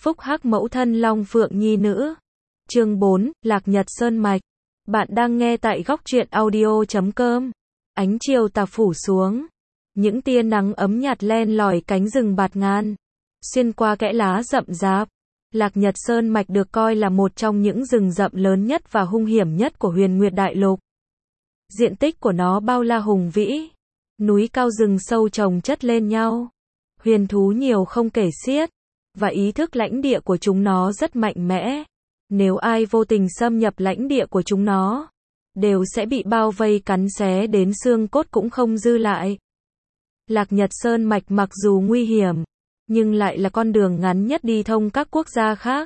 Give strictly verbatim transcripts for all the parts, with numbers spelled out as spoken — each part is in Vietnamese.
Phúc hắc mẫu thân Long Phượng nhi nữ. Chương bốn, Lạc Nhật Sơn Mạch. Bạn đang nghe tại góc truyện audio chấm com. Ánh chiều tà phủ xuống. Những tia nắng ấm nhạt len lỏi cánh rừng bạt ngàn. Xuyên qua kẽ lá rậm rạp. Lạc Nhật Sơn Mạch được coi là một trong những rừng rậm lớn nhất và hung hiểm nhất của Huyền Nguyệt Đại Lục. Diện tích của nó bao la hùng vĩ. Núi cao rừng sâu chồng chất lên nhau. Huyền thú nhiều không kể xiết. Và ý thức lãnh địa của chúng nó rất mạnh mẽ. Nếu ai vô tình xâm nhập lãnh địa của chúng nó, đều sẽ bị bao vây cắn xé đến xương cốt cũng không dư lại. Lạc Nhật Sơn Mạch mặc dù nguy hiểm, nhưng lại là con đường ngắn nhất đi thông các quốc gia khác.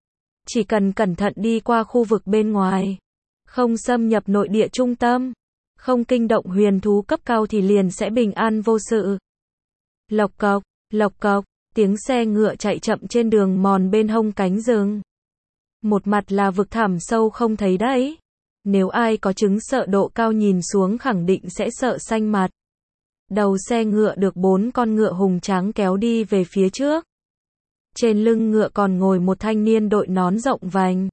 Chỉ cần cẩn thận đi qua khu vực bên ngoài, không xâm nhập nội địa trung tâm, không kinh động huyền thú cấp cao thì liền sẽ bình an vô sự. Lộc cộc, lộc cộc, tiếng xe ngựa chạy chậm trên đường mòn bên hông cánh rừng. Một mặt là vực thẳm sâu không thấy đáy. Nếu ai có chứng sợ độ cao nhìn xuống khẳng định sẽ sợ xanh mặt. Đầu xe ngựa được bốn con ngựa hùng tráng kéo đi về phía trước. Trên lưng ngựa còn ngồi một thanh niên đội nón rộng vành.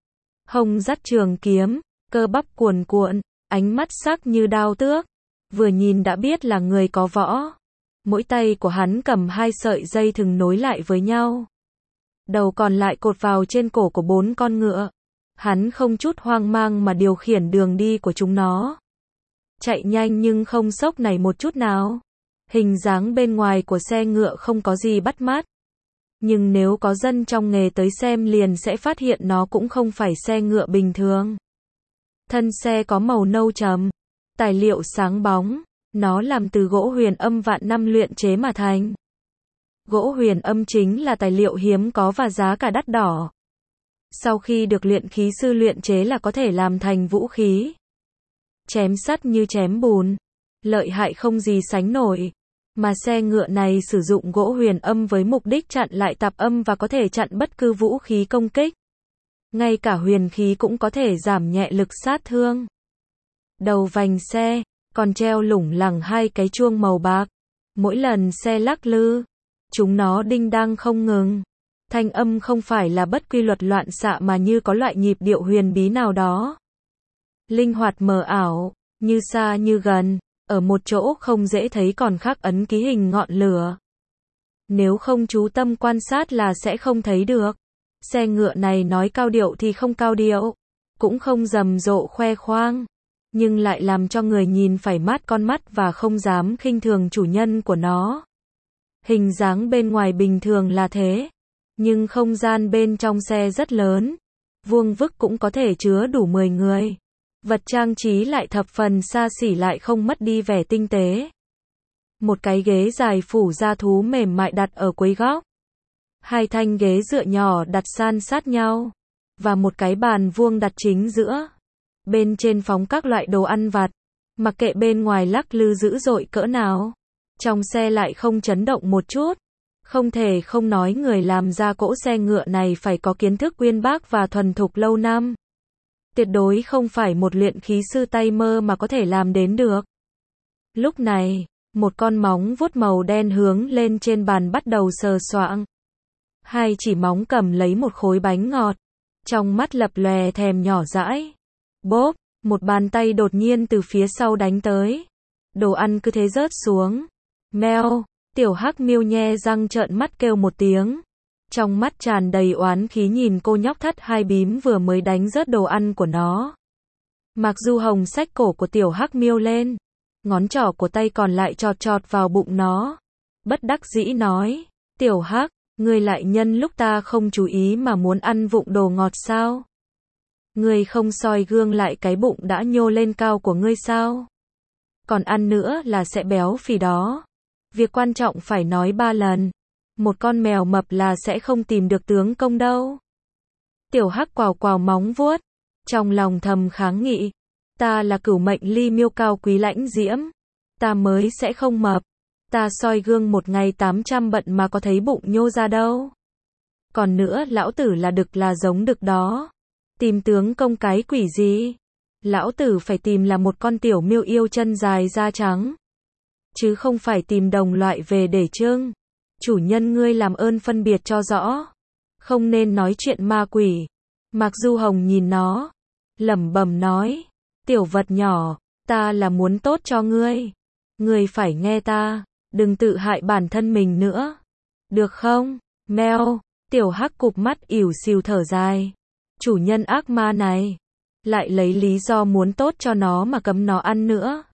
Hông dắt trường kiếm, cơ bắp cuồn cuộn, ánh mắt sắc như đao tước. Vừa nhìn đã biết là người có võ. Mỗi tay của hắn cầm hai sợi dây thừng nối lại với nhau. Đầu còn lại cột vào trên cổ của bốn con ngựa. Hắn không chút hoang mang mà điều khiển đường đi của chúng nó. Chạy nhanh nhưng không sốc nảy một chút nào. Hình dáng bên ngoài của xe ngựa không có gì bắt mắt. Nhưng nếu có dân trong nghề tới xem liền sẽ phát hiện nó cũng không phải xe ngựa bình thường. Thân xe có màu nâu trầm. Tài liệu sáng bóng. Nó làm từ gỗ huyền âm vạn năm luyện chế mà thành. Gỗ huyền âm chính là tài liệu hiếm có và giá cả đắt đỏ. Sau khi được luyện khí sư luyện chế là có thể làm thành vũ khí. Chém sắt như chém bùn. Lợi hại không gì sánh nổi. Mà xe ngựa này sử dụng gỗ huyền âm với mục đích chặn lại tạp âm và có thể chặn bất cứ vũ khí công kích. Ngay cả huyền khí cũng có thể giảm nhẹ lực sát thương. Đầu vành xe còn treo lủng lẳng hai cái chuông màu bạc. Mỗi lần xe lắc lư, chúng nó đinh đang không ngừng. Thanh âm không phải là bất quy luật loạn xạ mà như có loại nhịp điệu huyền bí nào đó. Linh hoạt mờ ảo, như xa như gần, ở một chỗ không dễ thấy còn khắc ấn ký hình ngọn lửa. Nếu không chú tâm quan sát là sẽ không thấy được. Xe ngựa này nói cao điệu thì không cao điệu, cũng không rầm rộ khoe khoang. Nhưng lại làm cho người nhìn phải mát con mắt và không dám khinh thường chủ nhân của nó. Hình dáng bên ngoài bình thường là thế, nhưng không gian bên trong xe rất lớn, vuông vức cũng có thể chứa đủ mười người. Vật trang trí lại thập phần xa xỉ lại không mất đi vẻ tinh tế. Một cái ghế dài phủ da thú mềm mại đặt ở cuối góc. Hai thanh ghế dựa nhỏ đặt san sát nhau. Và một cái bàn vuông đặt chính giữa. Bên trên phóng các loại đồ ăn vặt. Mặc kệ bên ngoài lắc lư dữ dội cỡ nào, trong xe lại không chấn động một chút. Không thể không nói người làm ra cỗ xe ngựa này phải có kiến thức uyên bác và thuần thục lâu năm. Tuyệt đối không phải một luyện khí sư tay mơ mà có thể làm đến được. Lúc này, một con móng vuốt màu đen hướng lên trên bàn bắt đầu sờ soạng. Hai chỉ móng cầm lấy một khối bánh ngọt. Trong mắt lập lòe thèm nhỏ dãi. Bốp, một bàn tay đột nhiên từ phía sau đánh tới. Đồ ăn cứ thế rớt xuống. Meo, tiểu hắc miêu nhe răng trợn mắt kêu một tiếng. Trong mắt tràn đầy oán khí nhìn cô nhóc thắt hai bím vừa mới đánh rớt đồ ăn của nó. Mặc dù hồng xách cổ của tiểu hắc miêu lên, ngón trỏ của tay còn lại chọt chọt vào bụng nó. Bất đắc dĩ nói, tiểu hắc, ngươi lại nhân lúc ta không chú ý mà muốn ăn vụng đồ ngọt sao? Ngươi không soi gương lại cái bụng đã nhô lên cao của ngươi sao? Còn ăn nữa là sẽ béo phì đó. Việc quan trọng phải nói ba lần. Một con mèo mập là sẽ không tìm được tướng công đâu. Tiểu hắc quào quào móng vuốt. Trong lòng thầm kháng nghị. Ta là cửu mệnh ly miêu cao quý lãnh diễm. Ta mới sẽ không mập. Ta soi gương một ngày tám trăm bận mà có thấy bụng nhô ra đâu. Còn nữa lão tử là đực là giống đực đó. Tìm tướng công cái quỷ gì? Lão tử phải tìm là một con tiểu miêu yêu chân dài da trắng. Chứ không phải tìm đồng loại về để trưng. Chủ nhân ngươi làm ơn phân biệt cho rõ. không nên nói chuyện ma quỷ. Mạc Du Hồng nhìn nó, lẩm bẩm nói, tiểu vật nhỏ, ta là muốn tốt cho ngươi. Ngươi phải nghe ta, đừng tự hại bản thân mình nữa. Được không? Mèo, tiểu hắc cụp mắt ỉu xìu thở dài. Chủ nhân ác ma này, lại lấy lý do muốn tốt cho nó mà cấm nó ăn nữa.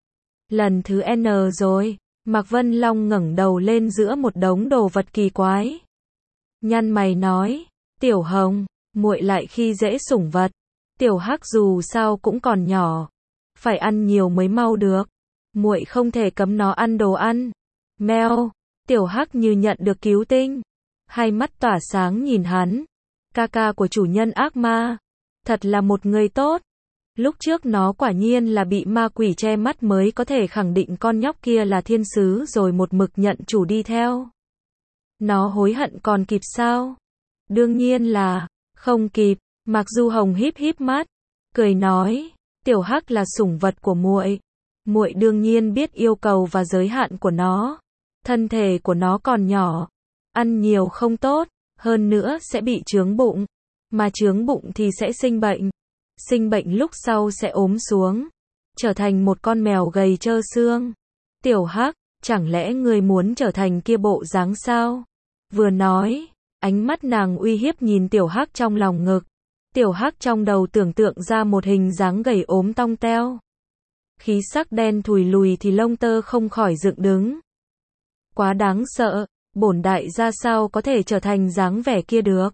Lần thứ N rồi, Mạc Vân Long ngẩng đầu lên giữa một đống đồ vật kỳ quái. Nhăn mày nói, tiểu Hồng, muội lại khi dễ sủng vật. Tiểu hắc dù sao cũng còn nhỏ, phải ăn nhiều mới mau được. Muội không thể cấm nó ăn đồ ăn. Mèo, tiểu hắc như nhận được cứu tinh, hai mắt tỏa sáng nhìn hắn. Ca ca của chủ nhân ác ma, thật là một người tốt. Lúc trước nó quả nhiên là bị ma quỷ che mắt mới có thể khẳng định con nhóc kia là thiên sứ rồi một mực nhận chủ đi theo. Nó hối hận còn kịp sao? Đương nhiên là không kịp. Mạc Du Hồng híp híp mắt, cười nói, tiểu hắc là sủng vật của muội, muội đương nhiên biết yêu cầu và giới hạn của nó. Thân thể của nó còn nhỏ, ăn nhiều không tốt, hơn nữa sẽ bị chướng bụng, mà chướng bụng thì sẽ sinh bệnh. Sinh bệnh lúc sau sẽ ốm xuống, trở thành một con mèo gầy trơ xương. Tiểu hắc, chẳng lẽ ngươi muốn trở thành kia bộ dáng sao? Vừa nói, ánh mắt nàng uy hiếp nhìn tiểu hắc trong lòng ngực. Tiểu hắc trong đầu tưởng tượng ra một hình dáng gầy ốm tong teo. Khí sắc đen thùi lùi thì lông tơ không khỏi dựng đứng. Quá đáng sợ, bổn đại gia sao có thể trở thành dáng vẻ kia được.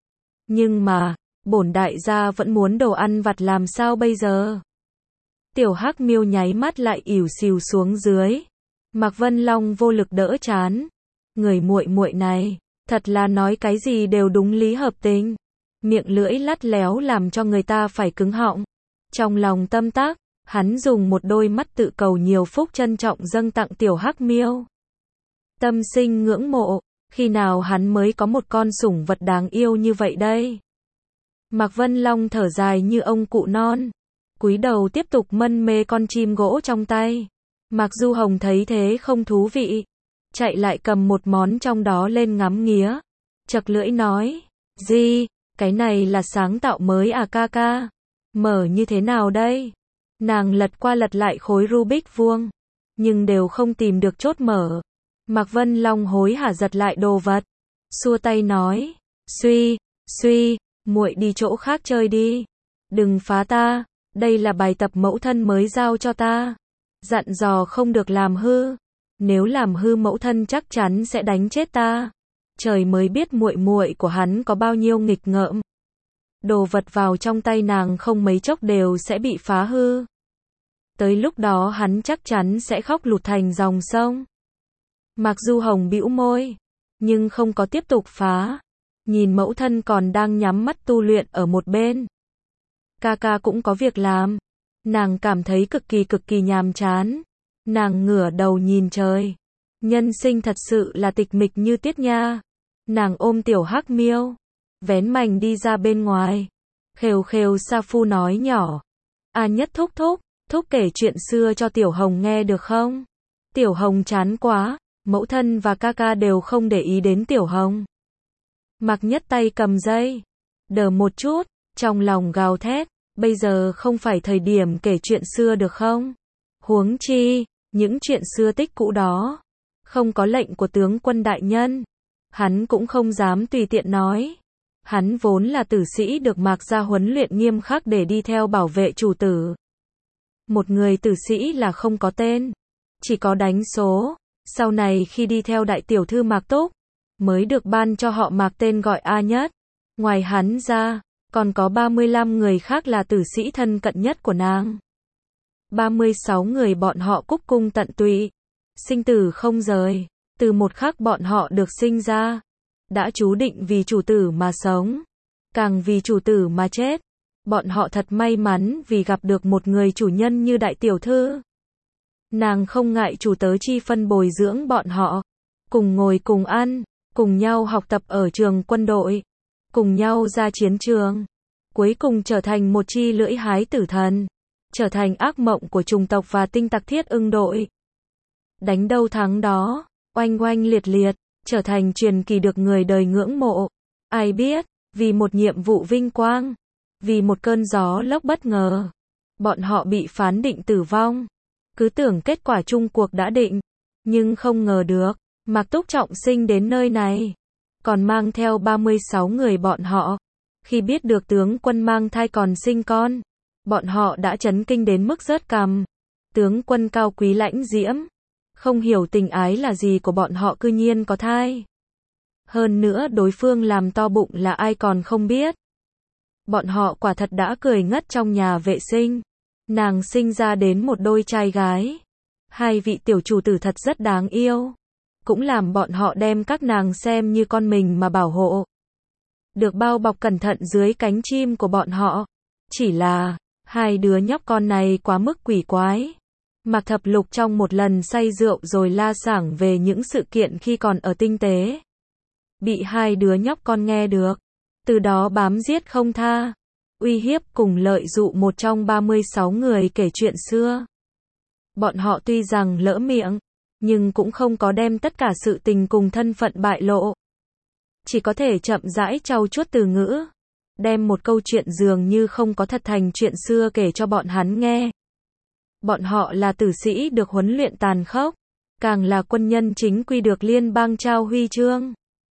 Nhưng mà, bổn đại gia vẫn muốn đồ ăn vặt làm sao bây giờ? Tiểu hắc miêu nháy mắt lại ỉu xìu xuống dưới. Mạc Vân Long vô lực đỡ chán. Người muội muội này, thật là nói cái gì đều đúng lý hợp tình. Miệng lưỡi lắt léo làm cho người ta phải cứng họng. Trong lòng tâm tác, hắn dùng một đôi mắt tự cầu nhiều phúc trân trọng dâng tặng tiểu hắc miêu. Tâm sinh ngưỡng mộ, khi nào hắn mới có một con sủng vật đáng yêu như vậy đây? Mạc Vân Long thở dài như ông cụ non, cúi đầu tiếp tục mân mê con chim gỗ trong tay. Mạc Du Hồng thấy thế không thú vị, chạy lại cầm một món trong đó lên ngắm nghía. Chật lưỡi nói, gì, cái này là sáng tạo mới à ca ca? Mở như thế nào đây? Nàng lật qua lật lại khối Rubik vuông, nhưng đều không tìm được chốt mở. Mạc Vân Long hối hả giật lại đồ vật, xua tay nói, suy, suy, muội đi chỗ khác chơi đi. Đừng phá ta, đây là bài tập mẫu thân mới giao cho ta. Dặn dò không được làm hư. Nếu làm hư mẫu thân chắc chắn sẽ đánh chết ta. Trời mới biết muội muội của hắn có bao nhiêu nghịch ngợm. Đồ vật vào trong tay nàng không mấy chốc đều sẽ bị phá hư. Tới lúc đó hắn chắc chắn sẽ khóc lụt thành dòng sông. Mạc Du Hồng bĩu môi, nhưng không có tiếp tục phá. Nhìn mẫu thân còn đang nhắm mắt tu luyện ở một bên. Ca ca cũng có việc làm. Nàng cảm thấy cực kỳ cực kỳ nhàm chán. Nàng ngửa đầu nhìn trời. Nhân sinh thật sự là tịch mịch như tiết nha. Nàng ôm tiểu hắc miêu, vén mành đi ra bên ngoài. Khều khều sa phu nói nhỏ. A Nhất thúc thúc, thúc kể chuyện xưa cho Tiểu Hồng nghe được không? Tiểu Hồng chán quá, mẫu thân và ca ca đều không để ý đến Tiểu Hồng. Mạc Nhất tay cầm dây, đờ một chút, trong lòng gào thét, bây giờ không phải thời điểm kể chuyện xưa được không? Huống chi, những chuyện xưa tích cũ đó, không có lệnh của tướng quân đại nhân, hắn cũng không dám tùy tiện nói. Hắn vốn là tử sĩ được Mạc gia huấn luyện nghiêm khắc để đi theo bảo vệ chủ tử. Một người tử sĩ là không có tên, chỉ có đánh số. Sau này khi đi theo đại tiểu thư Mạc Túc, mới được ban cho họ Mạc tên gọi A Nhất. Ngoài hắn ra, còn có ba mươi lăm người khác là tử sĩ thân cận nhất của nàng. ba mươi sáu người bọn họ cúc cung tận tụy, sinh tử không rời, từ một khắc bọn họ được sinh ra, đã chú định vì chủ tử mà sống, càng vì chủ tử mà chết. Bọn họ thật may mắn vì gặp được một người chủ nhân như đại tiểu thư. Nàng không ngại chủ tớ chi phân bồi dưỡng bọn họ, cùng ngồi cùng ăn, cùng nhau học tập ở trường quân đội, cùng nhau ra chiến trường, cuối cùng trở thành một chi lưỡi hái tử thần, trở thành ác mộng của chủng tộc và tinh tặc Thiết Ưng đội. Đánh đâu thắng đó, oanh oanh liệt liệt, trở thành truyền kỳ được người đời ngưỡng mộ. Ai biết, vì một nhiệm vụ vinh quang, vì một cơn gió lốc bất ngờ, bọn họ bị phán định tử vong. Cứ tưởng kết quả chung cuộc đã định, nhưng không ngờ được, Mạc Túc trọng sinh đến nơi này, còn mang theo ba mươi sáu người bọn họ. Khi biết được tướng quân mang thai còn sinh con, bọn họ đã chấn kinh đến mức rớt cằm. Tướng quân cao quý lãnh diễm, không hiểu tình ái là gì của bọn họ cư nhiên có thai. Hơn nữa đối phương làm to bụng là ai còn không biết. Bọn họ quả thật đã cười ngất trong nhà vệ sinh. Nàng sinh ra đến một đôi trai gái. Hai vị tiểu chủ tử thật rất đáng yêu. Cũng làm bọn họ đem các nàng xem như con mình mà bảo hộ. Được bao bọc cẩn thận dưới cánh chim của bọn họ. Chỉ là, hai đứa nhóc con này quá mức quỷ quái. Mạc Thập Lục trong một lần say rượu rồi la sảng về những sự kiện khi còn ở tinh tế. Bị hai đứa nhóc con nghe được. Từ đó bám giết không tha. Uy hiếp cùng lợi dụ một trong ba mươi sáu người kể chuyện xưa. Bọn họ tuy rằng lỡ miệng, nhưng cũng không có đem tất cả sự tình cùng thân phận bại lộ. Chỉ có thể chậm rãi trau chuốt từ ngữ. Đem một câu chuyện dường như không có thật thành chuyện xưa kể cho bọn hắn nghe. Bọn họ là tử sĩ được huấn luyện tàn khốc, càng là quân nhân chính quy được liên bang trao huy chương.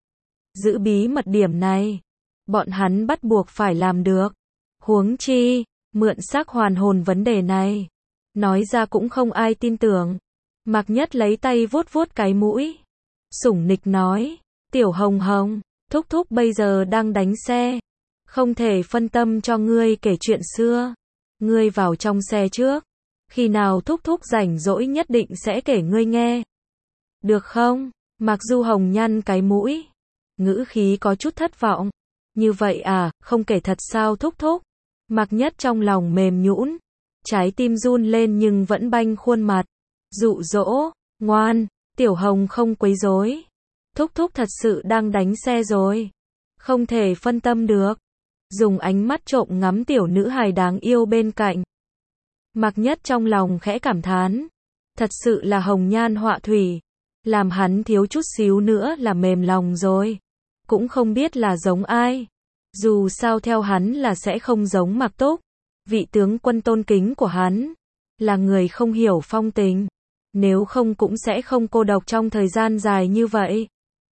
Giữ bí mật điểm này, bọn hắn bắt buộc phải làm được. Huống chi, mượn xác hoàn hồn vấn đề này, nói ra cũng không ai tin tưởng. Mạc Nhất lấy tay vuốt vuốt cái mũi, sủng nịch nói, Tiểu Hồng Hồng, thúc thúc bây giờ đang đánh xe, không thể phân tâm cho ngươi kể chuyện xưa. Ngươi vào trong xe trước, khi nào thúc thúc rảnh rỗi nhất định sẽ kể ngươi nghe. Được không? Mạc Du Hồng nhăn cái mũi, ngữ khí có chút thất vọng. Như vậy à, không kể thật sao thúc thúc? Mạc Nhất trong lòng mềm nhũn, trái tim run lên nhưng vẫn banh khuôn mặt, dụ dỗ, ngoan, Tiểu Hồng không quấy rối. Thúc thúc thật sự đang đánh xe rồi, không thể phân tâm được. Dùng ánh mắt trộm ngắm tiểu nữ hài đáng yêu bên cạnh. Mạc Nhất trong lòng khẽ cảm thán, thật sự là hồng nhan họa thủy, làm hắn thiếu chút xíu nữa là mềm lòng rồi. Cũng không biết là giống ai. Dù sao theo hắn là sẽ không giống Mạc Túc, vị tướng quân tôn kính của hắn, là người không hiểu phong tình, nếu không cũng sẽ không cô độc trong thời gian dài như vậy.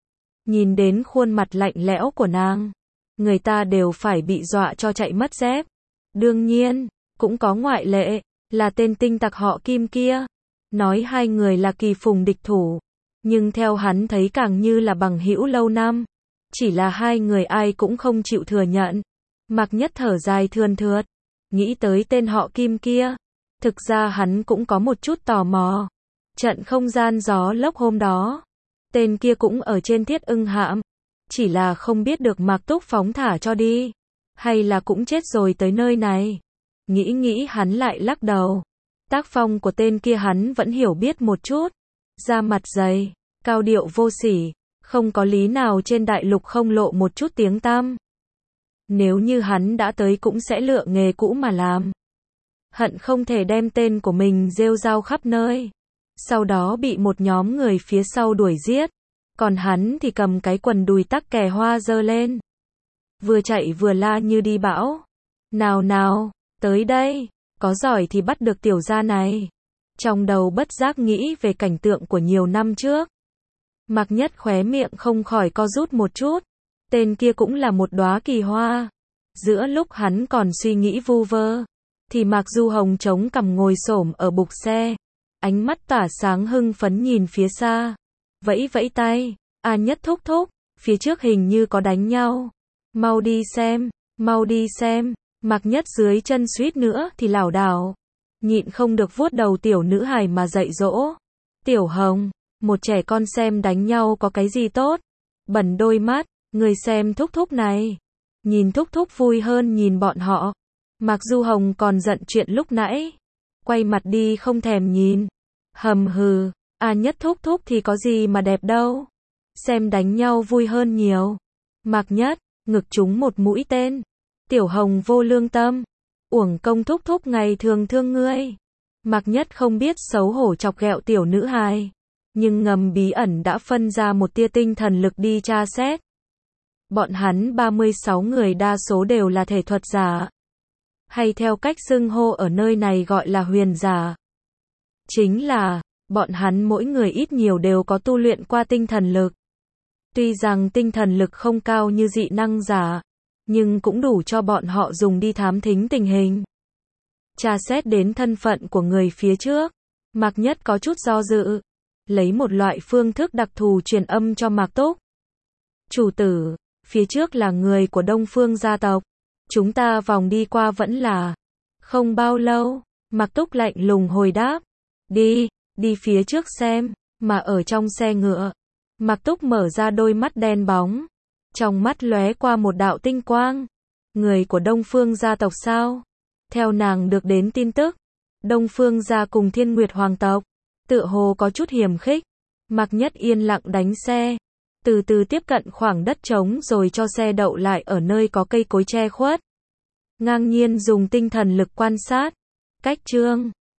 Nhìn đến khuôn mặt lạnh lẽo của nàng, người ta đều phải bị dọa cho chạy mất dép. Đương nhiên, cũng có ngoại lệ, là tên tinh tặc họ Kim kia. Nói hai người là kỳ phùng địch thủ, nhưng theo hắn thấy càng như là bằng hữu lâu năm. Chỉ là hai người ai cũng không chịu thừa nhận. Mạc Nhất thở dài thườn thượt, nghĩ tới tên họ Kim kia. Thực ra hắn cũng có một chút tò mò. Trận không gian gió lốc hôm đó, tên kia cũng ở trên Thiết Ưng Hạm. Chỉ là không biết được Mạc Túc phóng thả cho đi, hay là cũng chết rồi tới nơi này. Nghĩ nghĩ hắn lại lắc đầu. Tác phong của tên kia hắn vẫn hiểu biết một chút. Da mặt dày, cao điệu vô sỉ, không có lý nào trên đại lục không lộ một chút tiếng tăm. Nếu như hắn đã tới cũng sẽ lựa nghề cũ mà làm. Hận không thể đem tên của mình rêu rao khắp nơi. Sau đó bị một nhóm người phía sau đuổi giết. Còn hắn thì cầm cái quần đùi tắc kè hoa giơ lên. Vừa chạy vừa la như đi bão. Nào nào, tới đây, có giỏi thì bắt được tiểu gia này. Trong đầu bất giác nghĩ về cảnh tượng của nhiều năm trước. Mạc Nhất khóe miệng không khỏi co rút một chút. Tên kia cũng là một đóa kỳ hoa. Giữa lúc hắn còn suy nghĩ vu vơ, thì Mạc Du Hồng chống cằm ngồi xổm ở bục xe. Ánh mắt tỏa sáng hưng phấn nhìn phía xa. Vẫy vẫy tay, A Nhất thúc thúc, phía trước hình như có đánh nhau. Mau đi xem, mau đi xem. Mạc Nhất dưới chân suýt nữa thì lảo đảo. Nhịn không được vuốt đầu tiểu nữ hài mà dạy dỗ. Tiểu Hồng, một trẻ con xem đánh nhau có cái gì tốt. Bẩn đôi mắt, người xem thúc thúc này. Nhìn thúc thúc vui hơn nhìn bọn họ. Mạc Du Hồng còn giận chuyện lúc nãy. Quay mặt đi không thèm nhìn. Hầm hừ, A Nhất thúc thúc thì có gì mà đẹp đâu. Xem đánh nhau vui hơn nhiều. Mạc Nhất, ngực trúng một mũi tên. Tiểu Hồng vô lương tâm. Uổng công thúc thúc ngày thường thương ngươi. Mạc Nhất không biết xấu hổ chọc ghẹo tiểu nữ hài. Nhưng ngầm bí ẩn đã phân ra một tia tinh thần lực đi tra xét. Bọn hắn ba mươi sáu người đa số đều là thể thuật giả. Hay theo cách xưng hô ở nơi này gọi là huyền giả. Chính là, bọn hắn mỗi người ít nhiều đều có tu luyện qua tinh thần lực. Tuy rằng tinh thần lực không cao như dị năng giả, nhưng cũng đủ cho bọn họ dùng đi thám thính tình hình. Tra xét đến thân phận của người phía trước, Mạc Nhất có chút do dự, lấy một loại phương thức đặc thù truyền âm cho Mạc Túc. Chủ tử, phía trước là người của Đông Phương gia tộc, chúng ta vòng đi qua vẫn là. Không bao lâu, Mạc Túc lạnh lùng hồi đáp, đi, đi phía trước xem, mà ở trong xe ngựa. Mạc Túc mở ra đôi mắt đen bóng, trong mắt lóe qua một đạo tinh quang. Người của Đông Phương gia tộc sao? Theo nàng được đến tin tức, Đông Phương gia cùng Thiên Nguyệt hoàng tộc, tựa hồ có chút hiềm khích. Mạc Nhất yên lặng đánh xe, từ từ tiếp cận khoảng đất trống rồi cho xe đậu lại ở nơi có cây cối che khuất. Ngang nhiên dùng tinh thần lực quan sát. Cách chương